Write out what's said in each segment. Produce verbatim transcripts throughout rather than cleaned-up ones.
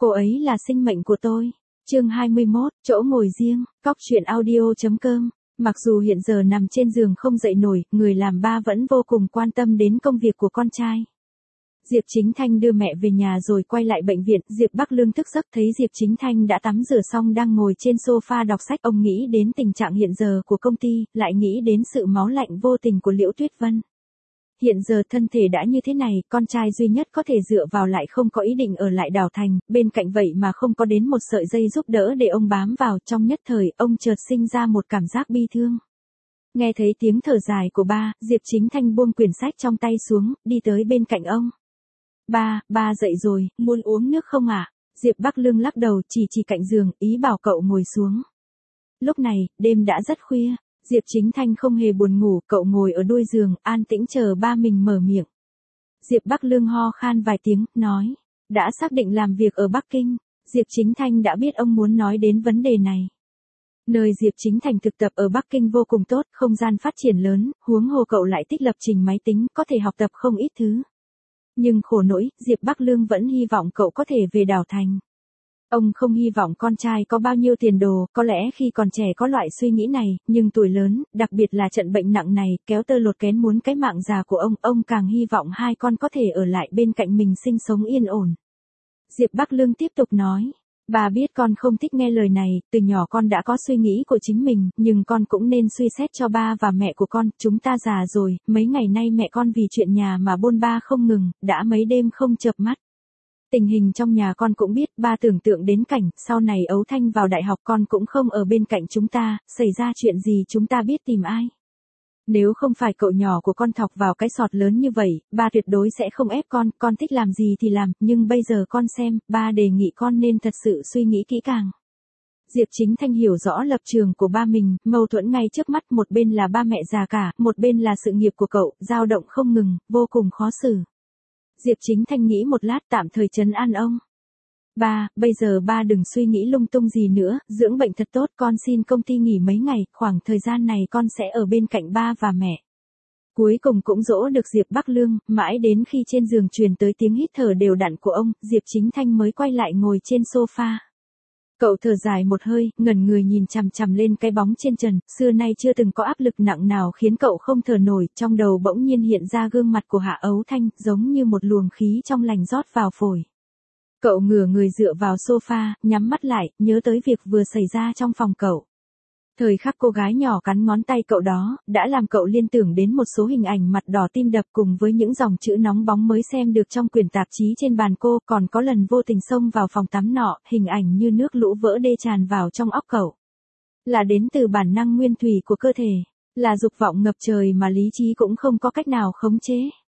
Cô ấy là sinh mệnh của tôi. Chương hai mươi mốt, chỗ ngồi riêng, cóc truyện audio chấm com. Mặc dù hiện giờ nằm trên giường không dậy nổi, người làm ba vẫn vô cùng quan tâm đến công việc của con trai. Diệp Chính Thanh đưa mẹ về nhà rồi quay lại bệnh viện. Diệp Bắc Lương thức giấc thấy Diệp Chính Thanh đã tắm rửa xong đang ngồi trên sofa đọc sách. Ông nghĩ đến tình trạng hiện giờ của công ty, lại nghĩ đến sự máu lạnh vô tình của Liễu Tuyết Vân. Hiện giờ thân thể đã như thế này, con trai duy nhất có thể dựa vào lại không có ý định ở lại Đào Thành, bên cạnh vậy mà không có đến một sợi dây giúp đỡ để ông bám vào. Trong nhất thời, ông chợt sinh ra một cảm giác bi thương. Nghe thấy tiếng thở dài của ba, Diệp Chính Thanh buông quyển sách trong tay xuống, đi tới bên cạnh ông. Ba, ba dậy rồi, muốn uống nước không ạ? À? Diệp Bắc Lương lắc đầu chỉ chỉ cạnh giường, ý bảo cậu ngồi xuống. Lúc này, đêm đã rất khuya. Diệp Chính Thanh không hề buồn ngủ, cậu ngồi ở đuôi giường, an tĩnh chờ ba mình mở miệng. Diệp Bắc Lương ho khan vài tiếng, nói, đã xác định làm việc ở Bắc Kinh. Diệp Chính Thanh đã biết ông muốn nói đến vấn đề này. Nơi Diệp Chính Thanh thực tập ở Bắc Kinh vô cùng tốt, không gian phát triển lớn, huống hồ cậu lại thích lập trình máy tính, có thể học tập không ít thứ. Nhưng khổ nỗi, Diệp Bắc Lương vẫn hy vọng cậu có thể về Đào Thành. Ông không hy vọng con trai có bao nhiêu tiền đồ, có lẽ khi còn trẻ có loại suy nghĩ này, nhưng tuổi lớn, đặc biệt là trận bệnh nặng này, kéo tơ lột kén muốn cái mạng già của ông, ông càng hy vọng hai con có thể ở lại bên cạnh mình sinh sống yên ổn. Diệp Bắc Lương tiếp tục nói, bà biết con không thích nghe lời này, từ nhỏ con đã có suy nghĩ của chính mình, nhưng con cũng nên suy xét cho ba và mẹ của con, chúng ta già rồi, mấy ngày nay mẹ con vì chuyện nhà mà bôn ba không ngừng, đã mấy đêm không chợp mắt. Tình hình trong nhà con cũng biết, ba tưởng tượng đến cảnh, sau này Ấu Thanh vào đại học con cũng không ở bên cạnh chúng ta, xảy ra chuyện gì chúng ta biết tìm ai. Nếu không phải cậu nhỏ của con thọc vào cái sọt lớn như vậy, ba tuyệt đối sẽ không ép con, con thích làm gì thì làm, nhưng bây giờ con xem, ba đề nghị con nên thật sự suy nghĩ kỹ càng. Diệp Chính Thanh hiểu rõ lập trường của ba mình, mâu thuẫn ngay trước mắt, một bên là ba mẹ già cả, một bên là sự nghiệp của cậu, dao động không ngừng, vô cùng khó xử. Diệp Chính Thanh nghĩ một lát tạm thời trấn an ông. Ba, bây giờ ba đừng suy nghĩ lung tung gì nữa, dưỡng bệnh thật tốt, con xin công ty nghỉ mấy ngày, khoảng thời gian này con sẽ ở bên cạnh ba và mẹ. Cuối cùng cũng dỗ được Diệp Bắc Lương, mãi đến khi trên giường truyền tới tiếng hít thở đều đặn của ông, Diệp Chính Thanh mới quay lại ngồi trên sofa. Cậu thở dài một hơi, ngẩn người nhìn chằm chằm lên cái bóng trên trần, xưa nay chưa từng có áp lực nặng nào khiến cậu không thở nổi, trong đầu bỗng nhiên hiện ra gương mặt của Hạ Ấu Thanh, giống như một luồng khí trong lành rót vào phổi. Cậu ngửa người dựa vào sofa, nhắm mắt lại, nhớ tới việc vừa xảy ra trong phòng cậu. Thời khắc cô gái nhỏ cắn ngón tay cậu đó, đã làm cậu liên tưởng đến một số hình ảnh mặt đỏ tim đập cùng với những dòng chữ nóng bóng mới xem được trong quyển tạp chí trên bàn cô, còn có lần vô tình xông vào phòng tắm nọ, hình ảnh như nước lũ vỡ đê tràn vào trong óc cậu. Là đến từ bản năng nguyên thủy của cơ thể, là dục vọng ngập trời mà lý trí cũng không có cách nào khống chế.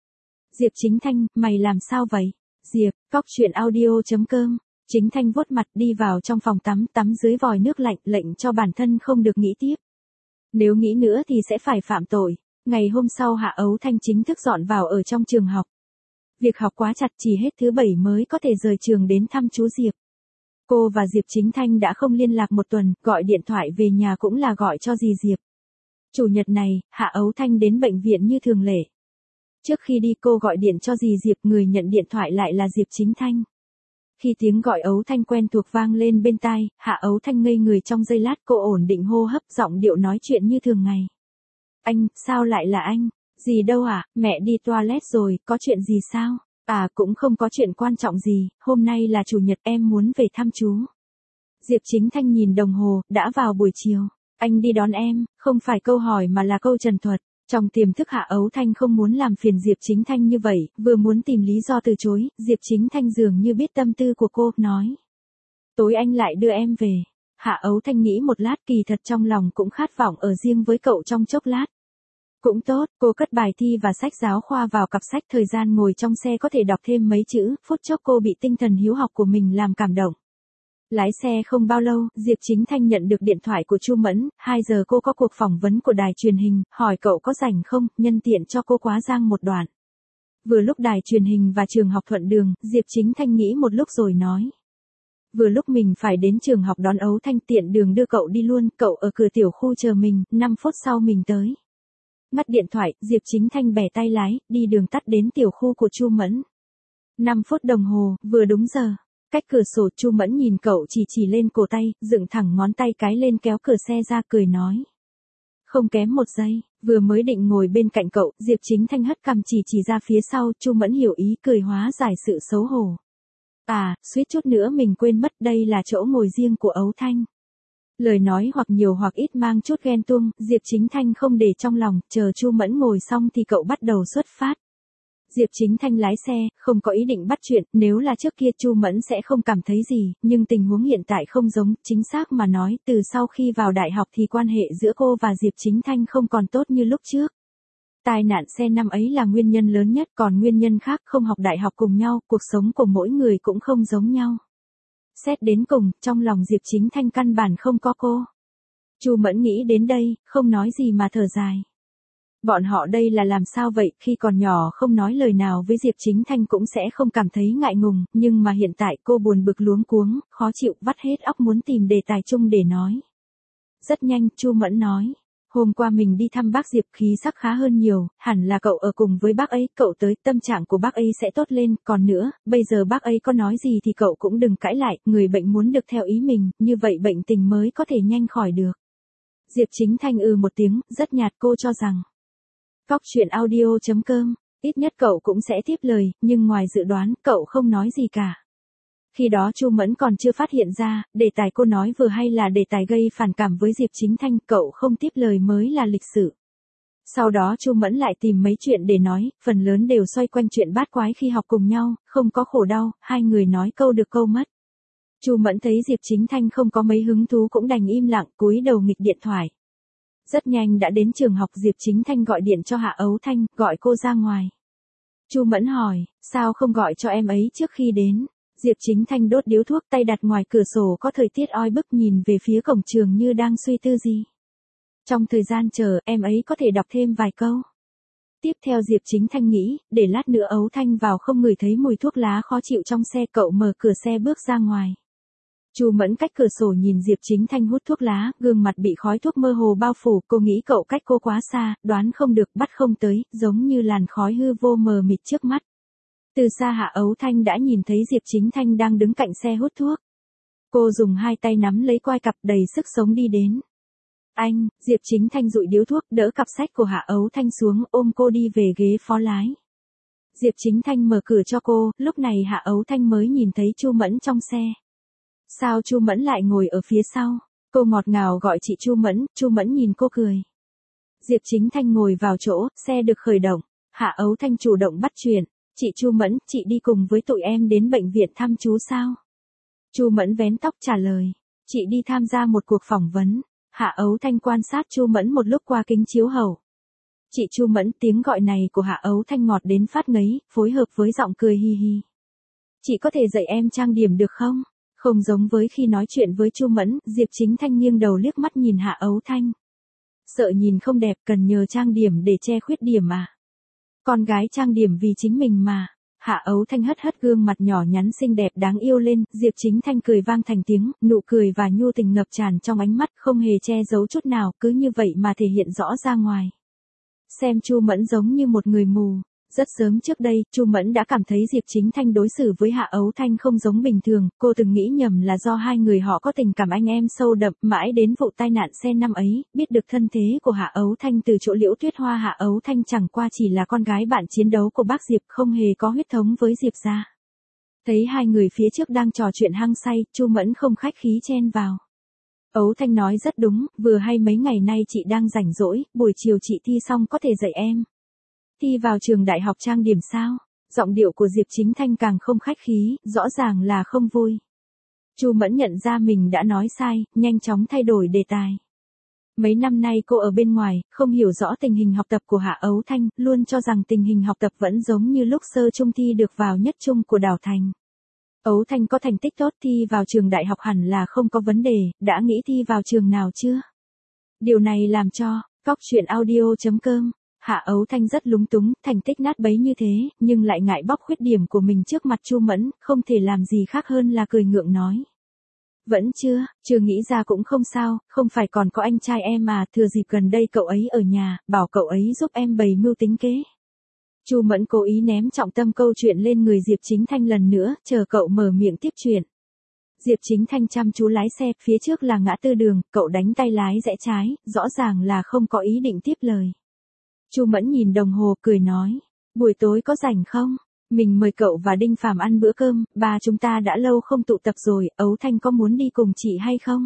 Diệp Chính Thanh, mày làm sao vậy? Diệp, cóc truyện audio chấm com. Chính Thanh vuốt mặt đi vào trong phòng tắm, tắm dưới vòi nước lạnh, lệnh cho bản thân không được nghĩ tiếp. Nếu nghĩ nữa thì sẽ phải phạm tội. Ngày hôm sau Hạ Ấu Thanh chính thức dọn vào ở trong trường học. Việc học quá chặt, chỉ hết thứ bảy mới có thể rời trường đến thăm chú Diệp. Cô và Diệp Chính Thanh đã không liên lạc một tuần, gọi điện thoại về nhà cũng là gọi cho dì Diệp. Chủ nhật này, Hạ Ấu Thanh đến bệnh viện như thường lệ. Trước khi đi cô gọi điện cho dì Diệp, người nhận điện thoại lại là Diệp Chính Thanh. Khi tiếng gọi Ấu Thanh quen thuộc vang lên bên tai, Hạ Ấu Thanh ngây người trong giây lát, cô ổn định hô hấp, giọng điệu nói chuyện như thường ngày. Anh, sao lại là anh? Gì đâu à, mẹ đi toilet rồi, có chuyện gì sao? À, cũng không có chuyện quan trọng gì, hôm nay là chủ nhật em muốn về thăm chú. Diệp Chính Thanh nhìn đồng hồ, đã vào buổi chiều. Anh đi đón em, không phải câu hỏi mà là câu trần thuật. Trong tiềm thức Hạ Ấu Thanh không muốn làm phiền Diệp Chính Thanh như vậy, vừa muốn tìm lý do từ chối, Diệp Chính Thanh dường như biết tâm tư của cô, nói. Tối anh lại đưa em về. Hạ Ấu Thanh nghĩ một lát, kỳ thật trong lòng cũng khát vọng ở riêng với cậu trong chốc lát. Cũng tốt, cô cất bài thi và sách giáo khoa vào cặp sách, thời gian ngồi trong xe có thể đọc thêm mấy chữ, phút chốc cô bị tinh thần hiếu học của mình làm cảm động. Lái xe không bao lâu, Diệp Chính Thanh nhận được điện thoại của Chu Mẫn, hai giờ cô có cuộc phỏng vấn của đài truyền hình, hỏi cậu có rảnh không, nhân tiện cho cô quá giang một đoạn. Vừa lúc đài truyền hình và trường học thuận đường, Diệp Chính Thanh nghĩ một lúc rồi nói. Vừa lúc mình phải đến trường học đón Ấu Thanh, tiện đường đưa cậu đi luôn, cậu ở cửa tiểu khu chờ mình, năm phút sau mình tới. Ngắt điện thoại, Diệp Chính Thanh bẻ tay lái, đi đường tắt đến tiểu khu của Chu Mẫn. năm phút đồng hồ, vừa đúng giờ. Cách cửa sổ Chu Mẫn nhìn cậu chỉ chỉ lên cổ tay, dựng thẳng ngón tay cái lên kéo cửa xe ra cười nói. Không kém một giây, vừa mới định ngồi bên cạnh cậu, Diệp Chính Thanh hất cằm chỉ chỉ ra phía sau, Chu Mẫn hiểu ý cười hóa giải sự xấu hổ. À, suýt chút nữa mình quên mất đây là chỗ ngồi riêng của Ấu Thanh. Lời nói hoặc nhiều hoặc ít mang chút ghen tuông, Diệp Chính Thanh không để trong lòng, chờ Chu Mẫn ngồi xong thì cậu bắt đầu xuất phát. Diệp Chính Thanh lái xe, không có ý định bắt chuyện, nếu là trước kia Chu Mẫn sẽ không cảm thấy gì, nhưng tình huống hiện tại không giống, chính xác mà nói, từ sau khi vào đại học thì quan hệ giữa cô và Diệp Chính Thanh không còn tốt như lúc trước. Tai nạn xe năm ấy là nguyên nhân lớn nhất, còn nguyên nhân khác không học đại học cùng nhau, cuộc sống của mỗi người cũng không giống nhau. Xét đến cùng, trong lòng Diệp Chính Thanh căn bản không có cô. Chu Mẫn nghĩ đến đây, không nói gì mà thở dài. Bọn họ đây là làm sao vậy, khi còn nhỏ không nói lời nào với Diệp Chính Thanh cũng sẽ không cảm thấy ngại ngùng, nhưng mà hiện tại cô buồn bực luống cuống, khó chịu, vắt hết óc muốn tìm đề tài chung để nói. Rất nhanh, Chu Mẫn nói. Hôm qua mình đi thăm bác Diệp khí sắc khá hơn nhiều, hẳn là cậu ở cùng với bác ấy, cậu tới, tâm trạng của bác ấy sẽ tốt lên, còn nữa, bây giờ bác ấy có nói gì thì cậu cũng đừng cãi lại, người bệnh muốn được theo ý mình, như vậy bệnh tình mới có thể nhanh khỏi được. Diệp Chính Thanh ừ một tiếng, rất nhạt, cô cho rằng. Cóc truyện audio chấm com, ít nhất cậu cũng sẽ tiếp lời, nhưng ngoài dự đoán, cậu không nói gì cả. Khi đó Chu Mẫn còn chưa phát hiện ra, đề tài cô nói vừa hay là đề tài gây phản cảm với Diệp Chính Thanh, cậu không tiếp lời mới là lịch sự. Sau đó Chu Mẫn lại tìm mấy chuyện để nói, phần lớn đều xoay quanh chuyện bát quái khi học cùng nhau, không có khổ đau, hai người nói câu được câu mất. Chu Mẫn thấy Diệp Chính Thanh không có mấy hứng thú cũng đành im lặng, cúi đầu nghịch điện thoại. Rất nhanh đã đến trường học, Diệp Chính Thanh gọi điện cho Hạ Ấu Thanh, gọi cô ra ngoài. Chu Mẫn hỏi, sao không gọi cho em ấy trước khi đến? Diệp Chính Thanh đốt điếu thuốc, tay đặt ngoài cửa sổ, có thời tiết oi bức, nhìn về phía cổng trường như đang suy tư gì. Trong thời gian chờ, em ấy có thể đọc thêm vài câu. Tiếp theo Diệp Chính Thanh nghĩ, để lát nữa Ấu Thanh vào không ngửi thấy mùi thuốc lá khó chịu trong xe, cậu mở cửa xe bước ra ngoài. Chu Mẫn cách cửa sổ nhìn Diệp Chính Thanh hút thuốc lá, gương mặt bị khói thuốc mơ hồ bao phủ, cô nghĩ cậu cách cô quá xa, đoán không được, bắt không tới, giống như làn khói hư vô mờ mịt trước mắt. Từ xa Hạ Ấu Thanh đã nhìn thấy Diệp Chính Thanh đang đứng cạnh xe hút thuốc. Cô dùng hai tay nắm lấy quai cặp, đầy sức sống đi đến. Anh, Diệp Chính Thanh dụi điếu thuốc, đỡ cặp sách của Hạ Ấu Thanh xuống, ôm cô đi về ghế phó lái. Diệp Chính Thanh mở cửa cho cô, lúc này Hạ Ấu Thanh mới nhìn thấy Chu Mẫn trong xe. Sao Chu Mẫn lại ngồi ở phía sau? Cô ngọt ngào gọi chị Chu Mẫn, Chu Mẫn nhìn cô cười. Diệp Chính Thanh ngồi vào chỗ, xe được khởi động. Hạ Ấu Thanh chủ động bắt chuyện. Chị Chu Mẫn, chị đi cùng với tụi em đến bệnh viện thăm chú sao? Chu Mẫn vén tóc trả lời. Chị đi tham gia một cuộc phỏng vấn. Hạ Ấu Thanh quan sát Chu Mẫn một lúc qua kính chiếu hậu. Chị Chu Mẫn, tiếng gọi này của Hạ Ấu Thanh ngọt đến phát ngấy, phối hợp với giọng cười hi hi. Chị có thể dạy em trang điểm được không? Không giống với khi nói chuyện với Chu Mẫn, Diệp Chính Thanh nghiêng đầu liếc mắt nhìn Hạ Ấu Thanh. Sợ nhìn không đẹp, cần nhờ trang điểm để che khuyết điểm à? Con gái trang điểm vì chính mình mà. Hạ Ấu Thanh hất hất gương mặt nhỏ nhắn xinh đẹp đáng yêu lên, Diệp Chính Thanh cười vang thành tiếng, nụ cười và nhu tình ngập tràn trong ánh mắt, không hề che giấu chút nào, cứ như vậy mà thể hiện rõ ra ngoài. Xem Chu Mẫn giống như một người mù. Rất sớm trước đây, Chu Mẫn đã cảm thấy Diệp Chính Thanh đối xử với Hạ Ấu Thanh không giống bình thường, cô từng nghĩ nhầm là do hai người họ có tình cảm anh em sâu đậm, mãi đến vụ tai nạn xe năm ấy, biết được thân thế của Hạ Ấu Thanh từ chỗ Liễu Tuyết Hoa. Hạ Ấu Thanh chẳng qua chỉ là con gái bạn chiến đấu của bác Diệp, không hề có huyết thống với Diệp gia. Thấy hai người phía trước đang trò chuyện hăng say, Chu Mẫn không khách khí chen vào. Ấu Thanh nói rất đúng, vừa hay mấy ngày nay chị đang rảnh rỗi, buổi chiều chị thi xong có thể dạy em. Thi vào trường đại học trang điểm sao? Giọng điệu của Diệp Chính Thanh càng không khách khí, rõ ràng là không vui. Chu Mẫn nhận ra mình đã nói sai, nhanh chóng thay đổi đề tài. Mấy năm nay cô ở bên ngoài, không hiểu rõ tình hình học tập của Hạ Ấu Thanh, luôn cho rằng tình hình học tập vẫn giống như lúc sơ trung thi được vào nhất trung của Đào Thành. Ấu Thanh có thành tích tốt, thi vào trường đại học hẳn là không có vấn đề, đã nghĩ thi vào trường nào chưa? Điều này làm cho, cóc truyện audio chấm com. Hạ Ấu Thanh rất lúng túng, thành tích nát bấy như thế, nhưng lại ngại bóc khuyết điểm của mình trước mặt Chu Mẫn, không thể làm gì khác hơn là cười ngượng nói. Vẫn chưa, chưa nghĩ ra cũng không sao, không phải còn có anh trai em mà, thừa dịp gần đây cậu ấy ở nhà, bảo cậu ấy giúp em bày mưu tính kế. Chu Mẫn cố ý ném trọng tâm câu chuyện lên người Diệp Chính Thanh lần nữa, chờ cậu mở miệng tiếp chuyện. Diệp Chính Thanh chăm chú lái xe, phía trước là ngã tư đường, cậu đánh tay lái rẽ trái, rõ ràng là không có ý định tiếp lời. Chu Mẫn nhìn đồng hồ cười nói, buổi tối có rảnh không? Mình mời cậu và Đinh Phàm ăn bữa cơm, ba chúng ta đã lâu không tụ tập rồi, Ấu Thanh có muốn đi cùng chị hay không?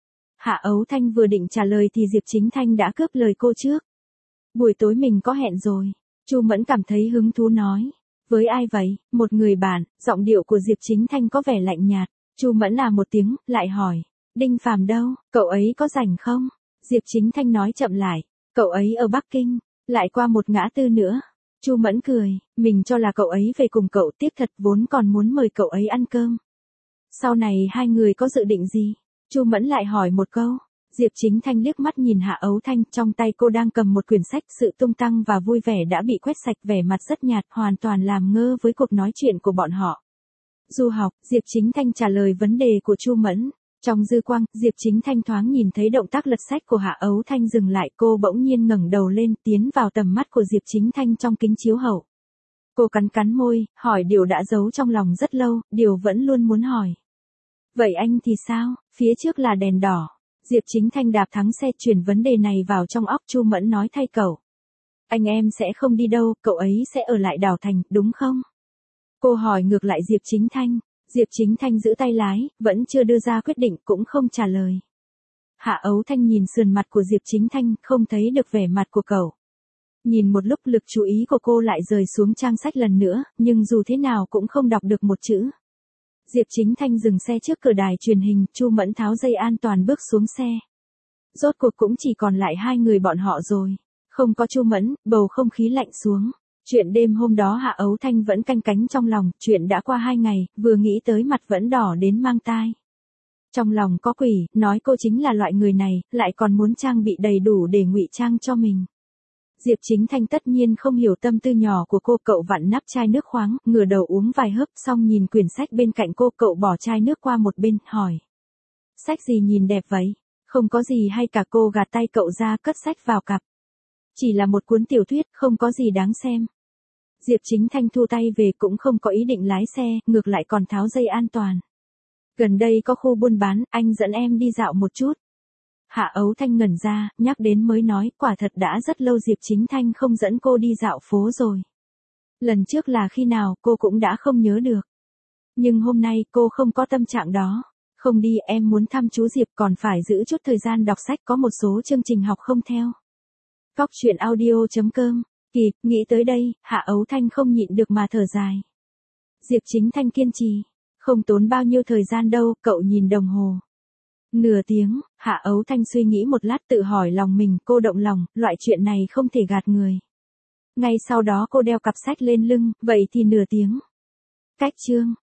Hạ Ấu Thanh vừa định trả lời thì Diệp Chính Thanh đã cướp lời cô trước. Buổi tối mình có hẹn rồi. Chu Mẫn cảm thấy hứng thú nói. Với ai vậy? Một người bạn. Giọng điệu của Diệp Chính Thanh có vẻ lạnh nhạt. Chu Mẫn à một tiếng, lại hỏi. Đinh Phàm đâu? Cậu ấy có rảnh không? Diệp Chính Thanh nói chậm lại. Cậu ấy ở Bắc Kinh. Lại qua một ngã tư nữa. Chu Mẫn cười. Mình cho là cậu ấy về cùng cậu, tiếc thật vốn còn muốn mời cậu ấy ăn cơm. Sau này hai người có dự định gì? Chu Mẫn lại hỏi một câu. Diệp Chính Thanh liếc mắt nhìn Hạ Ấu Thanh, trong tay cô đang cầm một quyển sách, sự tung tăng và vui vẻ đã bị quét sạch, vẻ mặt rất nhạt, hoàn toàn làm ngơ với cuộc nói chuyện của bọn họ. Du học, Diệp Chính Thanh trả lời vấn đề của Chu Mẫn. Trong dư quang, Diệp Chính Thanh thoáng nhìn thấy động tác lật sách của Hạ Ấu Thanh dừng lại, cô bỗng nhiên ngẩng đầu lên, tiến vào tầm mắt của Diệp Chính Thanh trong kính chiếu hậu. Cô cắn cắn môi, hỏi điều đã giấu trong lòng rất lâu, điều vẫn luôn muốn hỏi. Vậy anh thì sao? Phía trước là đèn đỏ. Diệp Chính Thanh đạp thắng xe, chuyển vấn đề này vào trong óc Chu Mẫn nói thay cậu. Anh em sẽ không đi đâu, cậu ấy sẽ ở lại đảo thành, đúng không? Cô hỏi ngược lại Diệp Chính Thanh. Diệp Chính Thanh giữ tay lái, vẫn chưa đưa ra quyết định, cũng không trả lời. Hạ Ấu Thanh nhìn sườn mặt của Diệp Chính Thanh, không thấy được vẻ mặt của cậu. Nhìn một lúc, lực chú ý của cô lại rời xuống trang sách lần nữa, nhưng dù thế nào cũng không đọc được một chữ. Diệp Chính Thanh dừng xe trước cửa đài truyền hình, Chu Mẫn tháo dây an toàn bước xuống xe. Rốt cuộc cũng chỉ còn lại hai người bọn họ rồi. Không có Chu Mẫn, bầu không khí lạnh xuống. Chuyện đêm hôm đó Hạ Ấu Thanh vẫn canh cánh trong lòng, chuyện đã qua hai ngày, vừa nghĩ tới mặt vẫn đỏ đến mang tai. Trong lòng có quỷ, nói cô chính là loại người này, lại còn muốn trang bị đầy đủ để ngụy trang cho mình. Diệp Chính Thanh tất nhiên không hiểu tâm tư nhỏ của cô, cậu vặn nắp chai nước khoáng, ngửa đầu uống vài hớp, xong nhìn quyển sách bên cạnh cô, cậu bỏ chai nước qua một bên, hỏi. Sách gì nhìn đẹp vậy? Không có gì hay cả, cô gạt tay cậu ra, cất sách vào cặp. Chỉ là một cuốn tiểu thuyết, không có gì đáng xem. Diệp Chính Thanh thu tay về, cũng không có ý định lái xe, ngược lại còn tháo dây an toàn. Gần đây có khu buôn bán, anh dẫn em đi dạo một chút. Hạ Ấu Thanh ngẩn ra, nhắc đến mới nói, quả thật đã rất lâu Diệp Chính Thanh không dẫn cô đi dạo phố rồi. Lần trước là khi nào cô cũng đã không nhớ được. Nhưng hôm nay cô không có tâm trạng đó. Không đi, em muốn thăm chú Diệp, còn phải giữ chút thời gian đọc sách, có một số chương trình học không theo. Cóc truyện audio chấm com. Kịp, nghĩ tới đây, Hạ Ấu Thanh không nhịn được mà thở dài. Diệp Chính Thanh kiên trì. Không tốn bao nhiêu thời gian đâu, cậu nhìn đồng hồ. Nửa tiếng, Hạ Ấu Thanh suy nghĩ một lát, tự hỏi lòng mình, cô động lòng, loại chuyện này không thể gạt người. Ngay sau đó cô đeo cặp sách lên lưng, vậy thì nửa tiếng. Cách chương.